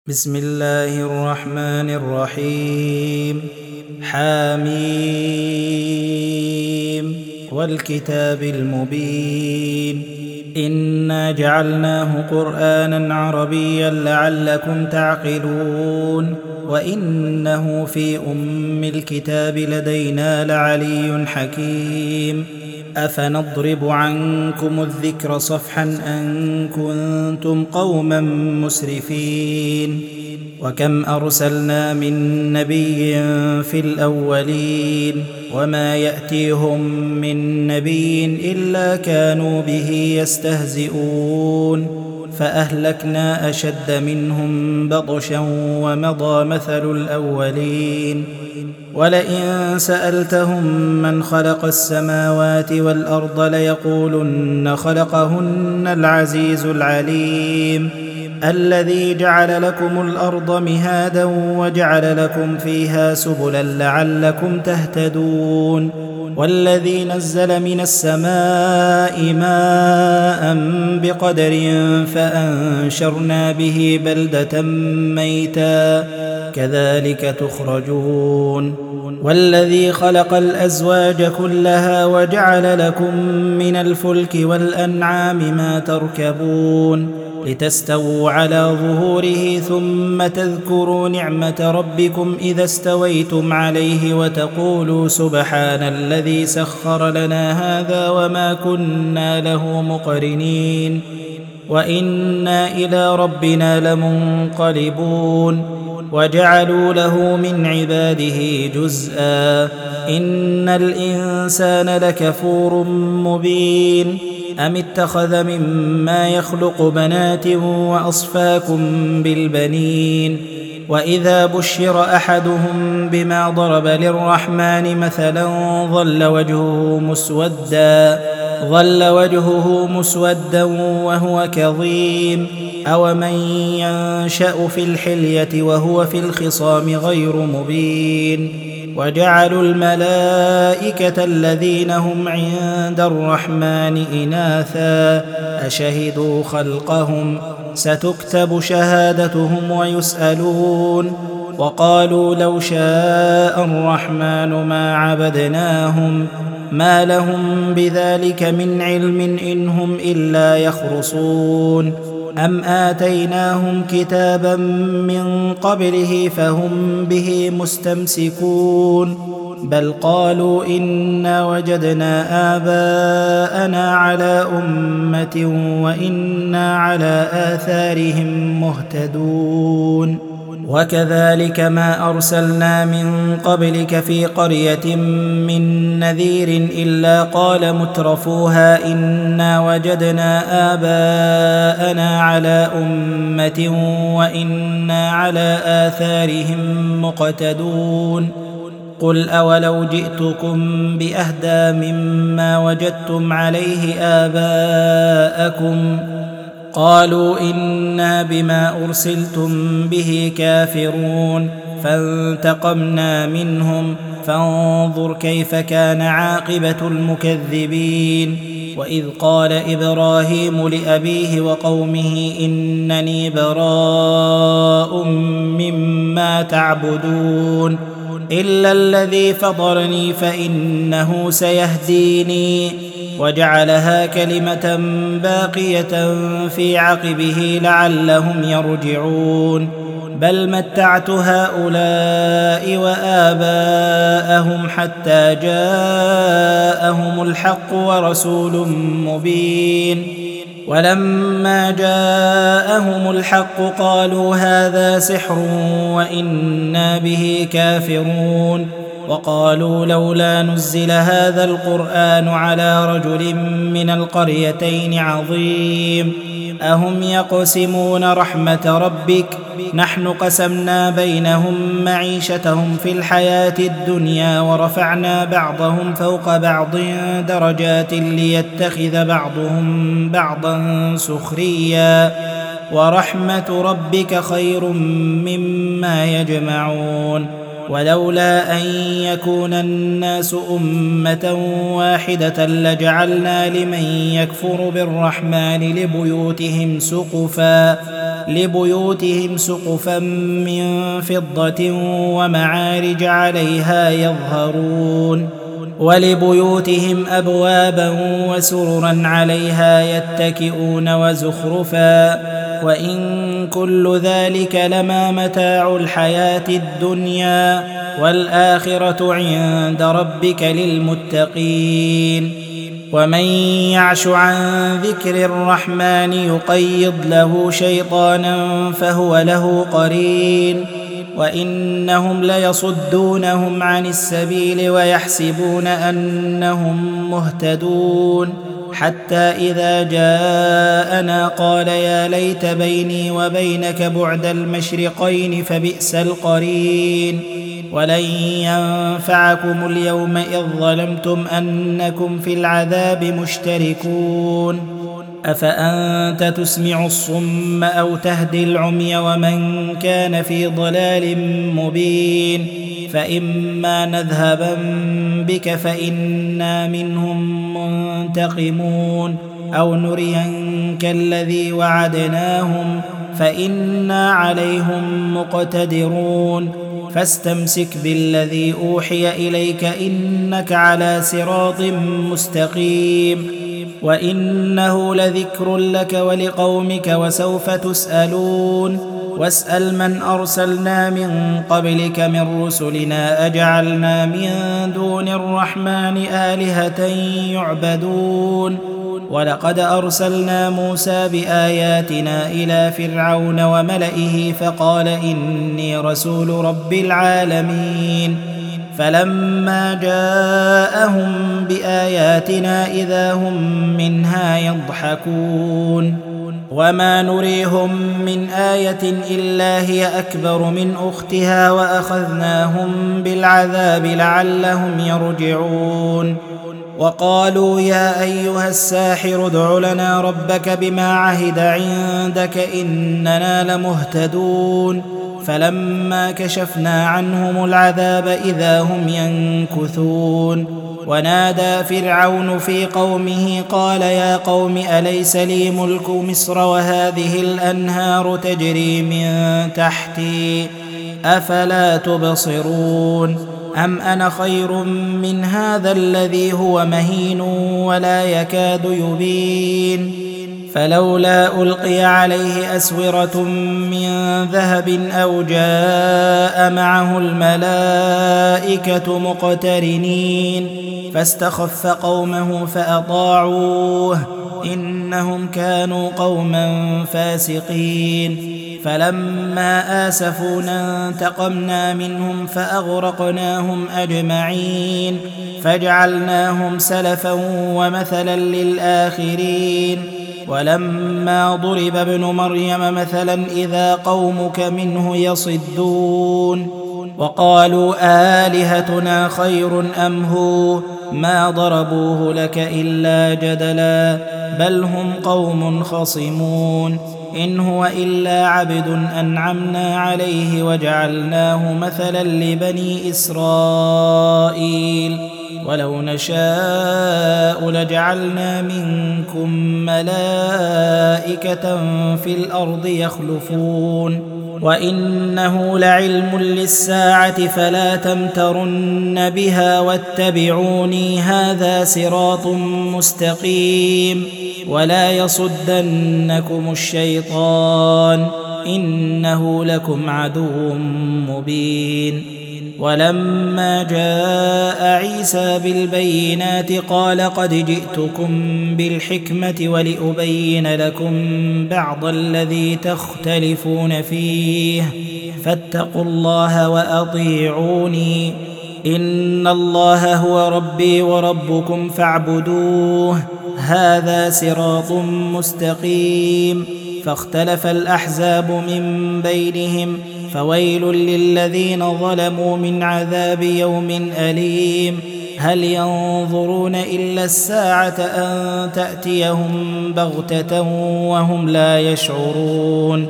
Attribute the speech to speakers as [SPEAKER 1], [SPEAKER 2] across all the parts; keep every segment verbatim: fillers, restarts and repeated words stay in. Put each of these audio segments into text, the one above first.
[SPEAKER 1] بسم الله الرحمن الرحيم. حميم والكتاب المبين. إنا جعلناه قرآنا عربيا لعلكم تعقلون وإنه في أم الكتاب لدينا لعلي حكيم. أفنضرب عنكم الذكر صفحا أن كنتم قوما مسرفين. وكم أرسلنا من نبي في الأولين وما يأتيهم من نبي إلا كانوا به يستهزئون فأهلكنا أشد منهم بطشا ومضى مثل الأولين. ولئن سألتهم من خلق السماوات والأرض ليقولن خلقهن العزيز العليم الذي جعل لكم الأرض مهادا وجعل لكم فيها سبلا لعلكم تهتدون والذي نزل من السماء ماء بقدر فأنشرنا به بلدة ميتا كذلك تخرجون والذي خلق الأزواج كلها وجعل لكم من الفلك والأنعام ما تركبون لتستووا على ظهوره ثم تذكروا نعمة ربكم إذا استويتم عليه وتقولوا سبحان الذي سخر لنا هذا وما كنا له مقرنين وإنا إلى ربنا لمنقلبون. وجعلوا له من عباده جزءا إن الإنسان لكفور مبين. أم اتخذ مما يخلق بنات وأصفاكم بالبنين وإذا بشر أحدهم بما ضرب للرحمن مثلا ظل وجهه مسودا ظل وجهه مسودا وهو كظيم أومن ينشأ في الحلية وهو في الخصام غير مبين. وجعلوا الملائكة الذين هم عند الرحمن إناثا أشهدوا خلقهم ستكتب شهادتهم ويسألون وقالوا لو شاء الرحمن ما عبدناهم ما لهم بذلك من علم إن هم إلا يخرصون أم آتيناهم كتابا من قبله فهم به مستمسكون بل قالوا إنا وجدنا آباءنا على أمة وإنا على آثارهم مهتدون. وكذلك ما أرسلنا من قبلك في قرية من نذير إلا قال مترفوها إنا وجدنا آباءنا على أمة وإنا على آثارهم مقتدون. قل أولو جئتكم بأهدى مما وجدتم عليه آباءكم قالوا إنا بما أرسلتم به كافرون فانتقمنا منهم فانظر كيف كان عاقبة المكذبين. وإذ قال إبراهيم لأبيه وقومه إنني براء مما تعبدون إلا الذي فطرني فإنه سيهديني وجعلها كلمة باقية في عقبه لعلهم يرجعون بل متعت هؤلاء وآباءهم حتى جاءهم الحق ورسول مبين ولما جاءهم الحق قالوا هذا سحر وإنا به كافرون وقالوا لولا نزل هذا القرآن على رجل من القريتين عظيم أهم يقسمون رحمة ربك نحن قسمنا بينهم معيشتهم في الحياة الدنيا ورفعنا بعضهم فوق بعض درجات ليتخذ بعضهم بعضا سخريا ورحمة ربك خير مما يجمعون. ولولا أن يكون الناس أمة واحدة لجعلنا لمن يكفر بالرحمن لبيوتهم سقفا لبيوتهم سقفا من فضة ومعارج عليها يظهرون ولبيوتهم أبوابا وسررا عليها يتكئون وزخرفا وإن كل ذلك لما متاع الحياة الدنيا والآخرة عند ربك للمتقين ومن يعش عن ذكر الرحمن يقيض له شيطانا فهو له قرين وإنهم ليصدونهم عن السبيل ويحسبون أنهم مهتدون حتى إذا جاءنا قال يا ليت بيني وبينك بعد المشرقين فبئس القرين ولن ينفعكم اليوم إذ ظلمتم أنكم في العذاب مشتركون أفأنت تسمع الصم أو تهدي العمي ومن كان في ضلال مبين فإما نذهبن بك فإنا منهم منتقمون أو نرينك الذي وعدناهم فإنا عليهم مقتدرون فاستمسك بالذي أوحي إليك إنك على صراط مستقيم وإنه لذكر لك ولقومك وسوف تسألون واسأل من أرسلنا من قبلك من رسلنا أجعلنا من دون الرحمن آلهة يعبدون ولقد أرسلنا موسى بآياتنا إلى فرعون وملئه فقال إني رسول رب العالمين فلما جاءهم بآياتنا إذا هم منها يضحكون وما نريهم من آية إلا هي أكبر من أختها وأخذناهم بالعذاب لعلهم يرجعون وقالوا يا أيها الساحر ادع لنا ربك بما عهد عندك إننا لمهتدون فلما كشفنا عنهم العذاب إذا هم ينكثون ونادى فرعون في قومه قال يا قوم أليس لي ملك مصر وهذه الأنهار تجري من تحتي أفلا تبصرون أم أنا خير من هذا الذي هو مهين ولا يكاد يبين فلولا ألقي عليه أسورة من ذهب أو جاء معه الملائكة مقترنين فاستخف قومه فأطاعوه إنهم كانوا قوما فاسقين فلما آسفونا انتقمنا منهم فأغرقناهم أجمعين فجعلناهم سلفا ومثلا للآخرين ولما ضرب ابن مريم مثلا إذا قومك منه يصدون وقالوا آلهتنا خير أم هو ما ضربوه لك إلا جدلا بل هم قوم خصمون إن هو إلا عبد أنعمنا عليه وجعلناه مثلا لبني إسرائيل ولو نشاء لجعلنا منكم ملائكة في الأرض يخلفون وإنه لعلم للساعة فلا تمترن بها واتبعوني هذا صراط مستقيم ولا يصدنكم الشيطان إنه لكم عدو مبين ولما جاء عيسى بالبينات قال قد جئتكم بالحكمة ولأبين لكم بعض الذي تختلفون فيه فاتقوا الله وأطيعوني إن الله هو ربي وربكم فاعبدوه هذا صراط مستقيم فاختلف الأحزاب من بينهم فويل للذين ظلموا من عذاب يوم أليم هل ينظرون إلا الساعة أن تأتيهم بغتة وهم لا يشعرون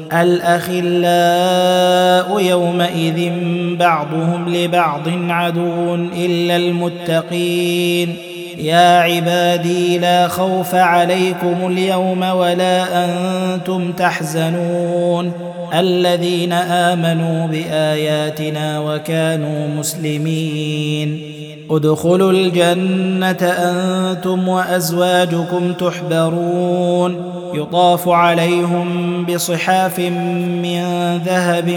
[SPEAKER 1] الأخلاء يومئذ بعضهم لبعض عدو إلا المتقين يا عبادي لا خوف عليكم اليوم ولا أنتم تحزنون الذين آمنوا بآياتنا وكانوا مسلمين ادخلوا الجنة أنتم وأزواجكم تحبرون يطاف عليهم بصحاف من ذهب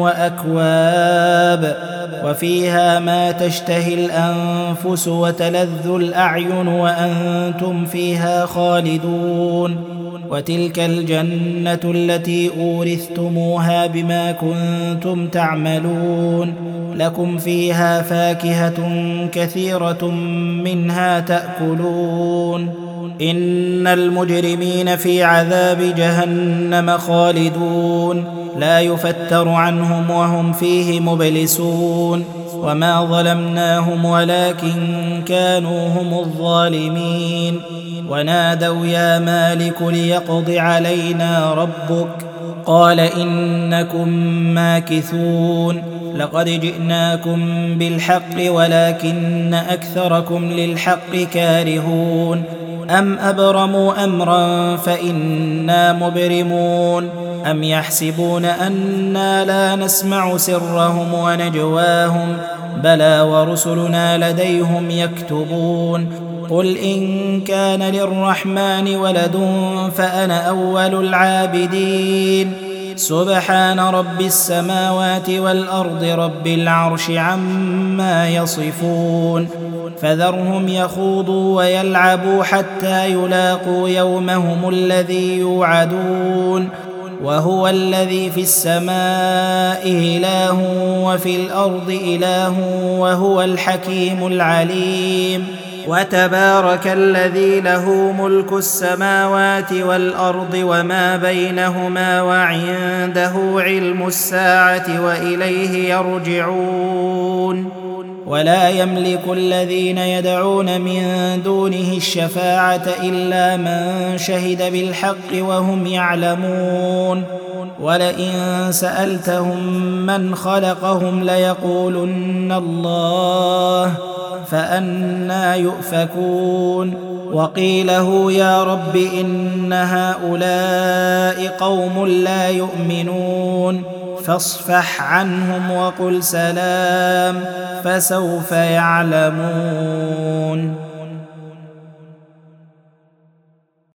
[SPEAKER 1] وأكواب وفيها ما تشتهي الأنفس وتلذ الأعين وأنتم فيها خالدون وتلك الجنة التي أورثتموها بما كنتم تعملون لكم فيها فاكهة كثيرة منها تأكلون إن المجرمين في عذاب جهنم خالدون لا يفتر عنهم وهم فيه مبلسون وما ظلمناهم ولكن كانوا هم الظالمين ونادوا يا مالك ليقض علينا ربك قال إنكم ماكثون لقد جئناكم بالحق ولكن أكثركم للحق كارهون أم أبرموا أمرا فإنا مبرمون أم يحسبون أنا لا نسمع سرهم ونجواهم بلى ورسلنا لديهم يكتبون قل إن كان للرحمن ولد فأنا أول العابدين سبحان رب السماوات والأرض رب العرش عما يصفون فذرهم يخوضوا ويلعبوا حتى يلاقوا يومهم الذي يوعدون وهو الذي في السماء إله وفي الأرض إله وهو الحكيم العليم وتبارك الذي له ملك السماوات والأرض وما بينهما وعنده علم الساعة وإليه يرجعون ولا يملك الذين يدعون من دونه الشفاعة إلا من شهد بالحق وهم يعلمون ولئن سألتهم من خلقهم ليقولن الله فأنى يؤفكون وقيله يا رب إن هؤلاء قوم لا يؤمنون فاصفح عنهم وقل سلام فسوف يعلمون.